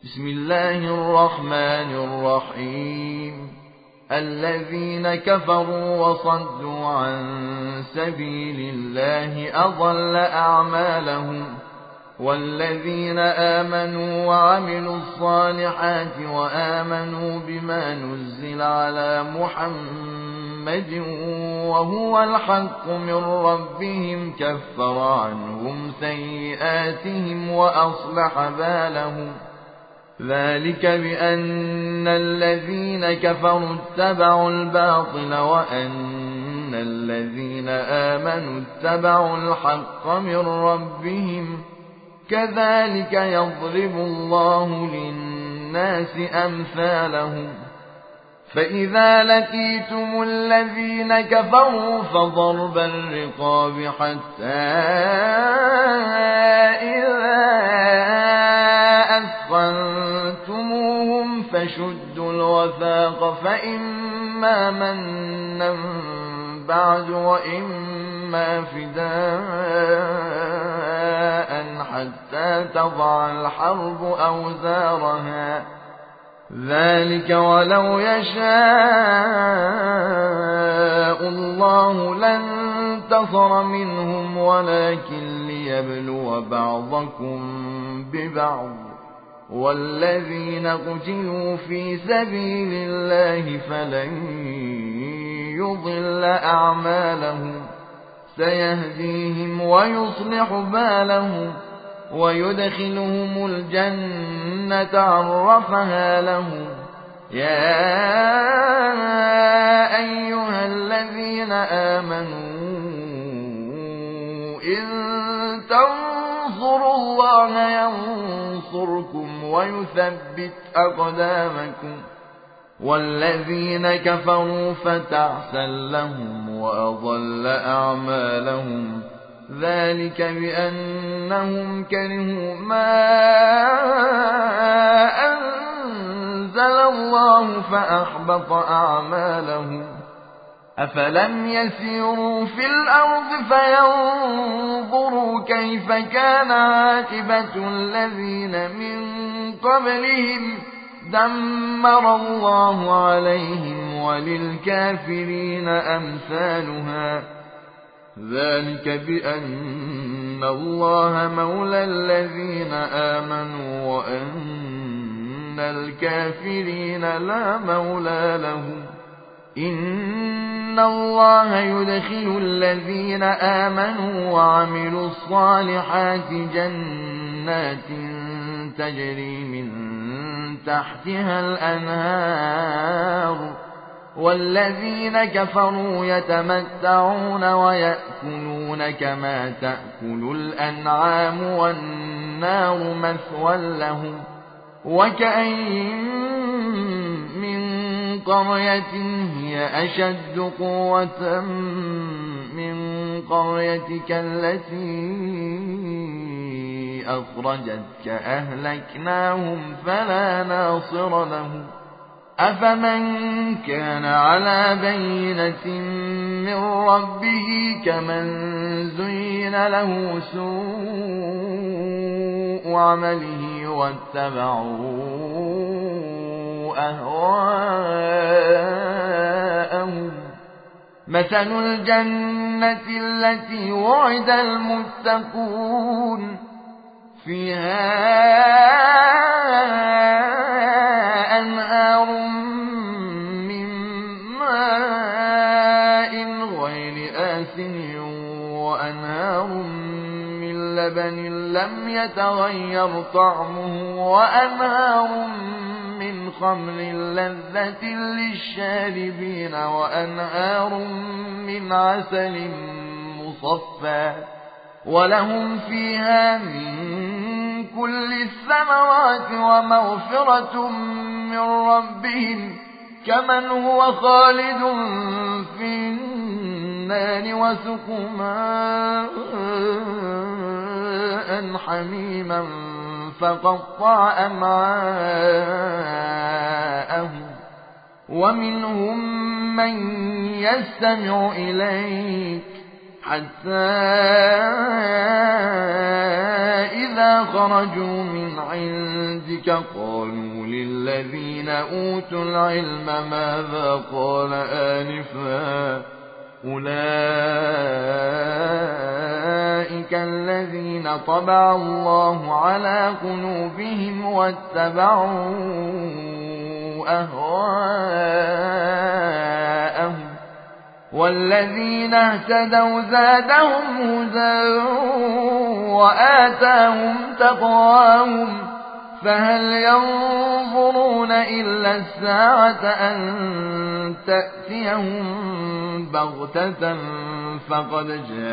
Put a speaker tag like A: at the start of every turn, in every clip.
A: بسم الله الرحمن الرحيم. الذين كفروا وصدوا عن سبيل الله أضل أعمالهم، والذين آمنوا وعملوا الصالحات وآمنوا بما نزل على محمد وهو الحق من ربهم كفر عنهم سيئاتهم وأصلح بالهم. ذلك بأن الذين كفروا اتبعوا الباطل وأن الذين آمنوا اتبعوا الحق من ربهم. كذلك يضرب الله للناس أمثالهم. فإذا لقيتم الذين كفروا فضرب الرقاب حتى إذا أثخنتموهم فشدوا الوثاق، فإما منا بعد وإما فداء حتى تضع الحرب أوزارها. ذلك ولو يشاء الله لانتصر منهم ولكن ليبلو بعضكم ببعض. والذين قتلوا في سبيل الله فلن يضل أعمالهم، سيهديهم ويصلح بالهم ويدخلهم الجنة عرفها لهم. يا أيها الذين آمنوا إن تنصروا الله ينصركم ويثبت أقدامكم. والذين كفروا فتعسا لهم وأضل أعمالهم. ذلك بأنهم كرهوا ما أنزل الله فأحبط أعمالهم. أفلم يسيروا في الأرض فينظروا كيف كان عاقبة الذين من قبلهم دمر الله عليهم وللكافرين أمثالها. ذلك بأن الله مولى الذين آمنوا وأن الكافرين لا مولى لهم. إن الله يدخل الذين آمنوا وعملوا الصالحات جنات تجري من تحتها الأنهار، والذين كفروا يتمتعون ويأكلون كما تأكل الأنعام والنار مثوى لهم. وكأين من قرية هي أشد قوة من قريتك التي أخرجتك أهلكناهم فلا ناصر لهم. أفمن كان على بينة من ربه كمن زين له سوء عمله واتبعوا أهواءهم. مثل الجنة التي وعد المتقون فيها أنهار من ماء غير آسن وأنهار من لبن لم يتغير طعمه وأنهار من خمر لذة للشاربين وأنهار من عسل مصفى ولهم فيها من كل الثمرات ومغفرة من ربهم كمن هو خالد في النار وسقوا ماء حميما فقطع أمعاءهم. ومنهم من يستمع إليك حتى إذا خرجوا من عندك قالوا للذين أوتوا العلم ماذا قال آنفا أولئك الذين طبع الله على قلوبهم واتبعوا أهواءهم والذين اهتدوا زادهم هدى وآتاهم تقواهم فهل ينظرون إلا الساعة أن تأتيهم بغتة فقد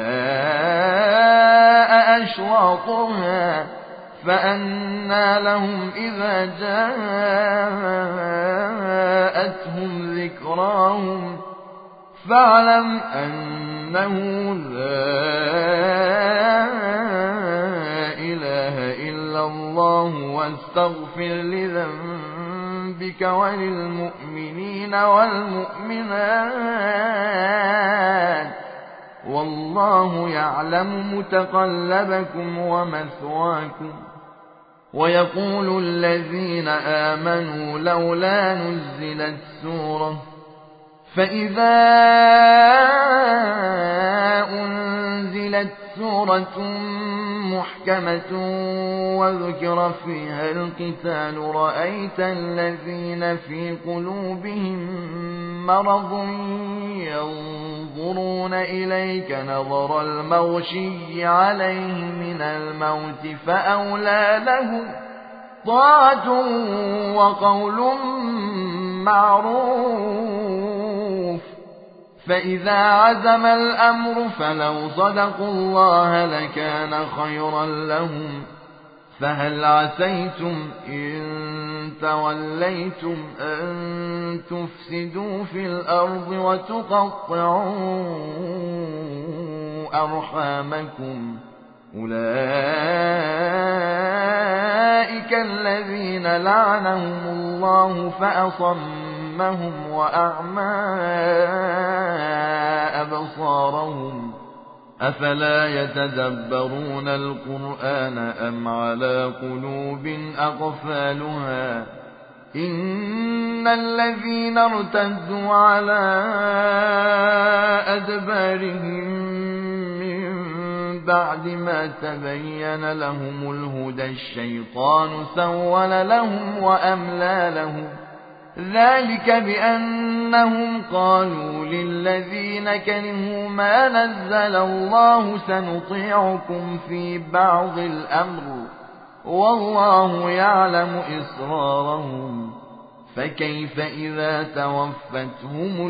A: جاء أشراطها فأنى لهم إذا جاءتهم ذكراهم فاعلم أنه لا إله إلا الله واستغفر لذنبك وللمؤمنين والمؤمنات والله يعلم متقلبكم ومثواكم ويقول الذين آمنوا لولا نزلت سورة فإذا أنزلت سورة محكمة وذكر فيها القتال رأيت الذين في قلوبهم مرض ينظرون إليك نظر المغشي عليه من الموت فأولى لهم طاعة وقول معروف فإذا عزم الأمر فلو صدقوا الله لكان خيرا لهم فهل عسيتم إن توليتم أن تفسدوا في الأرض وتقطعوا أرحامكم أولئك الذين لعنهم الله فأصمهم وأعمى أبصارهم أفلا يتدبرون القرآن أم على قلوب أقفالها إن الذين ارتدوا على أدبارهم من بعد ما تبين لهم الهدى الشيطان سول لهم وأملى لهم ذلك بأنهم قالوا للذين كرهوا ما نزل الله سنطيعكم في بعض الأمر والله يعلم إسرارهم فكيف إذا توفتهم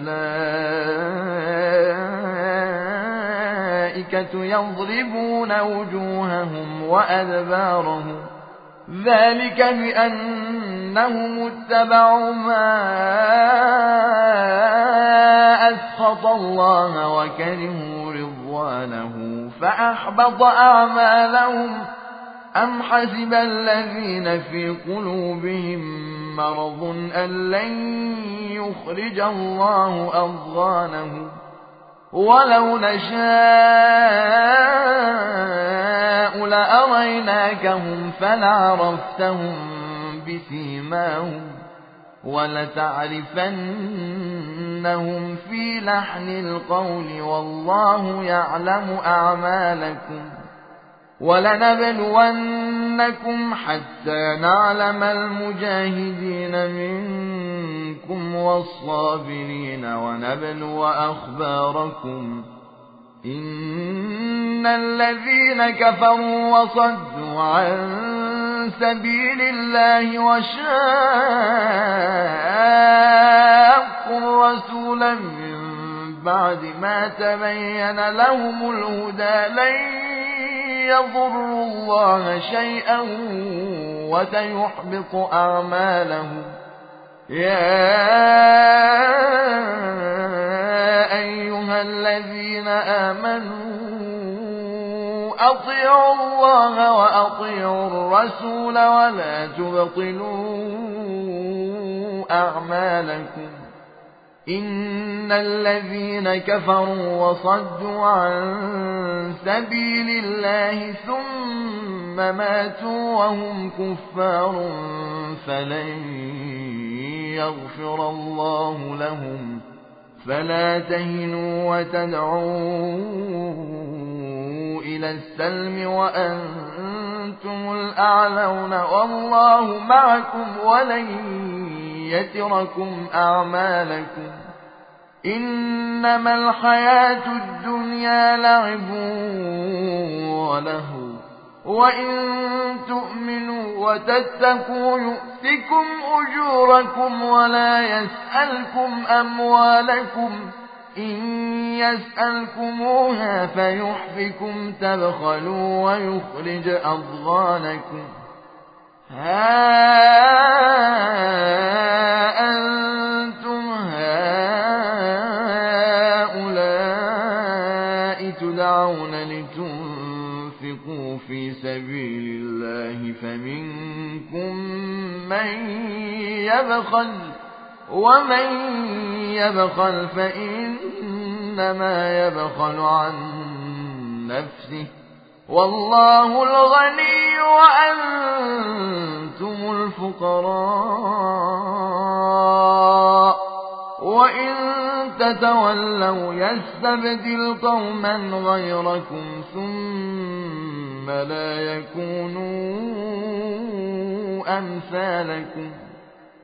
A: الملائكة يضربون وجوههم وأدبارهم ذلك بأنهم اتبعوا ما أسخط الله وكرهوا رضوانه فأحبط أعمالهم أم حسب الذين في قلوبهم مرض أن لن يخرج الله أضغانهم ولو نشاء لأريناكهم فلعرفتهم بسيماهم ولتعرفنهم في لحن القول والله يعلم أعمالكم ولنبلونكم حتى نعلم المجاهدين منكم والصابرين ونبلو أخباركم إن الذين كفروا وصدوا عن سبيل الله وشاقوا الرسول من بعد ما تبين لهم الهدى لن يضروا الله شيئا وسيحبط أعمالهم يا أيها الذين آمنوا أطيعوا الله وأطيعوا الرسول ولا تبطلوا أعمالكم إن الذين كفروا وصدوا عن سبيل الله ثم ماتوا وهم كفار فلن يغفر الله لهم فلا تهنوا وتدعوا إلى السلم وأنتم الأعلون والله معكم ولن يتركم أعمالكم إنما الحياة الدنيا لعب ولهو وإن تؤمنوا وتتقوا يؤتكم أجوركم ولا يسألكم أموالكم إن يسألكموها فيحفكم تبخلوا ويخرج أضغانكم ها أنتم هؤلاء تدعون لتنفقوا في سبيل الله فمنكم من يبخل ومن يبخل فإنما يبخل عن نفسه والله الغني وأنتم الفقراء وإن تتولوا يستبدل قوما غيركم ثم لا يكونوا أمثالكم